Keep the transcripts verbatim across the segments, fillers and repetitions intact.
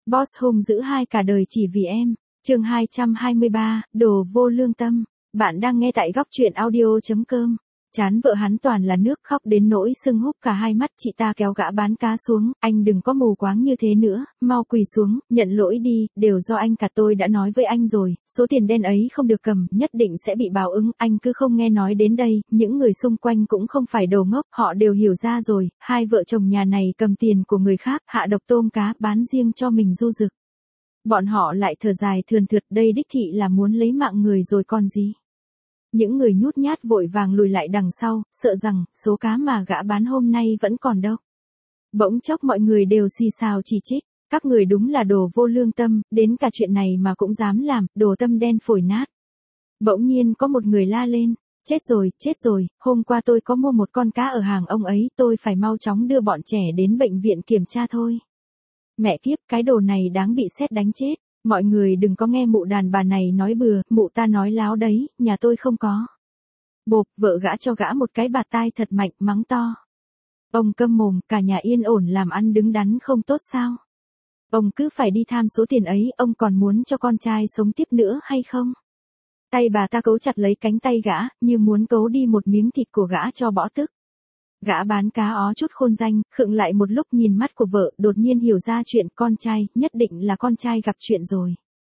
Boss hung dữ hai cả đời chỉ vì em. Chương hai trăm hai mươi ba, đồ vô lương tâm. Bạn đang nghe tại góc truyện audio chấm com. Chán vợ hắn toàn là nước, khóc đến nỗi sưng húp cả hai mắt. Chị ta kéo gã bán cá xuống, anh đừng có mù quáng như thế nữa, mau quỳ xuống, nhận lỗi đi, đều do anh cả, tôi đã nói với anh rồi, số tiền đen ấy không được cầm, nhất định sẽ bị báo ứng, anh cứ không nghe nói đến đây. Những người xung quanh cũng không phải đồ ngốc, họ đều hiểu ra rồi, hai vợ chồng nhà này cầm tiền của người khác, hạ độc tôm cá, bán riêng cho mình du rực. Bọn họ lại thở dài thườn thượt, đây đích thị là muốn lấy mạng người rồi còn gì. Những người nhút nhát vội vàng lùi lại đằng sau, sợ rằng số cá mà gã bán hôm nay vẫn còn đâu. Bỗng chốc mọi người đều xì xào chỉ trích, các người đúng là đồ vô lương tâm, đến cả chuyện này mà cũng dám làm, đồ tâm đen phổi nát. Bỗng nhiên có một người la lên, chết rồi, chết rồi, hôm qua tôi có mua một con cá ở hàng ông ấy, tôi phải mau chóng đưa bọn trẻ đến bệnh viện kiểm tra thôi. Mẹ kiếp, cái đồ này đáng bị sét đánh chết. Mọi người đừng có nghe mụ đàn bà này nói bừa, mụ ta nói láo đấy, nhà tôi không có. Bộp, vợ gã cho gã một cái bạt tai thật mạnh, mắng to. Ông câm mồm, cả nhà yên ổn làm ăn đứng đắn không tốt sao? Ông cứ phải đi tham số tiền ấy, ông còn muốn cho con trai sống tiếp nữa hay không? Tay bà ta cấu chặt lấy cánh tay gã, như muốn cấu đi một miếng thịt của gã cho bỏ tức. Gã bán cá ó chút khôn danh, khựng lại một lúc nhìn mắt của vợ, đột nhiên hiểu ra chuyện con trai, nhất định là con trai gặp chuyện rồi.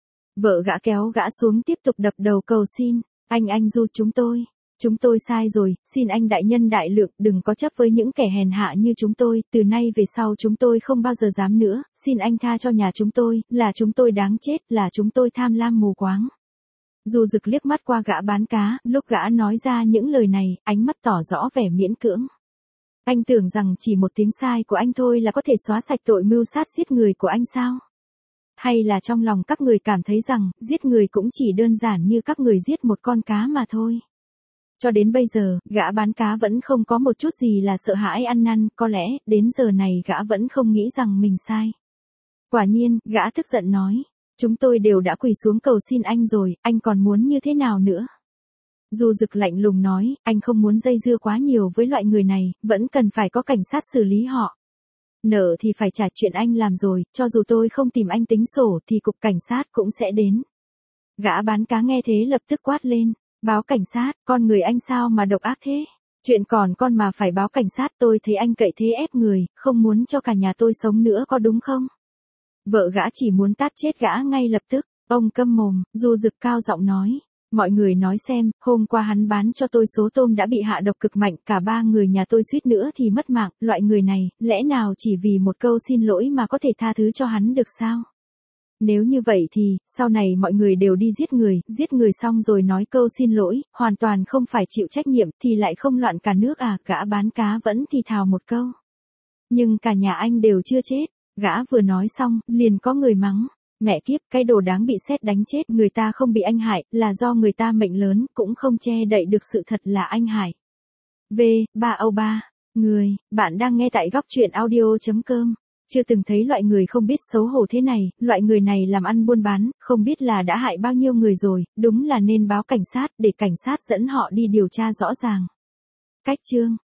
Vợ gã kéo gã xuống tiếp tục đập đầu cầu xin, anh anh Du chúng tôi, chúng tôi sai rồi, xin anh đại nhân đại lượng, đừng có chấp với những kẻ hèn hạ như chúng tôi, từ nay về sau chúng tôi không bao giờ dám nữa, xin anh tha cho nhà chúng tôi, là chúng tôi đáng chết, là chúng tôi tham lam mù quáng. Du rực liếc mắt qua gã bán cá, lúc gã nói ra những lời này, ánh mắt tỏ rõ vẻ miễn cưỡng. Anh tưởng rằng chỉ một tiếng sai của anh thôi là có thể xóa sạch tội mưu sát giết người của anh sao? Hay là trong lòng các người cảm thấy rằng, giết người cũng chỉ đơn giản như các người giết một con cá mà thôi? Cho đến bây giờ, gã bán cá vẫn không có một chút gì là sợ hãi ăn năn, có lẽ, đến giờ này gã vẫn không nghĩ rằng mình sai. Quả nhiên, gã tức giận nói, chúng tôi đều đã quỳ xuống cầu xin anh rồi, anh còn muốn như thế nào nữa? Du rực lạnh lùng nói, anh không muốn dây dưa quá nhiều với loại người này, vẫn cần phải có cảnh sát xử lý họ. Nợ thì phải trả, chuyện anh làm rồi, cho dù tôi không tìm anh tính sổ thì cục cảnh sát cũng sẽ đến. Gã bán cá nghe thế lập tức quát lên, báo cảnh sát, con người anh sao mà độc ác thế? Chuyện còn con mà phải báo cảnh sát, tôi thấy anh cậy thế ép người, không muốn cho cả nhà tôi sống nữa có đúng không? Vợ gã chỉ muốn tát chết gã ngay lập tức, ông câm mồm, Du rực cao giọng nói. Mọi người nói xem, hôm qua hắn bán cho tôi số tôm đã bị hạ độc cực mạnh, cả ba người nhà tôi suýt nữa thì mất mạng, loại người này, lẽ nào chỉ vì một câu xin lỗi mà có thể tha thứ cho hắn được sao? Nếu như vậy thì, sau này mọi người đều đi giết người, giết người xong rồi nói câu xin lỗi, hoàn toàn không phải chịu trách nhiệm, thì lại không loạn cả nước à, gã bán cá vẫn thì thào một câu. Nhưng cả nhà anh đều chưa chết, gã vừa nói xong, liền có người mắng. Mẹ kiếp, cái đồ đáng bị sét đánh chết, người ta không bị anh hại, là do người ta mệnh lớn, cũng không che đậy được sự thật là anh hại. V, ba Âu ba, người, bạn đang nghe tại góc truyện audio chấm com. Chưa từng thấy loại người không biết xấu hổ thế này, loại người này làm ăn buôn bán, không biết là đã hại bao nhiêu người rồi, đúng là nên báo cảnh sát, để cảnh sát dẫn họ đi điều tra rõ ràng. Cách chương.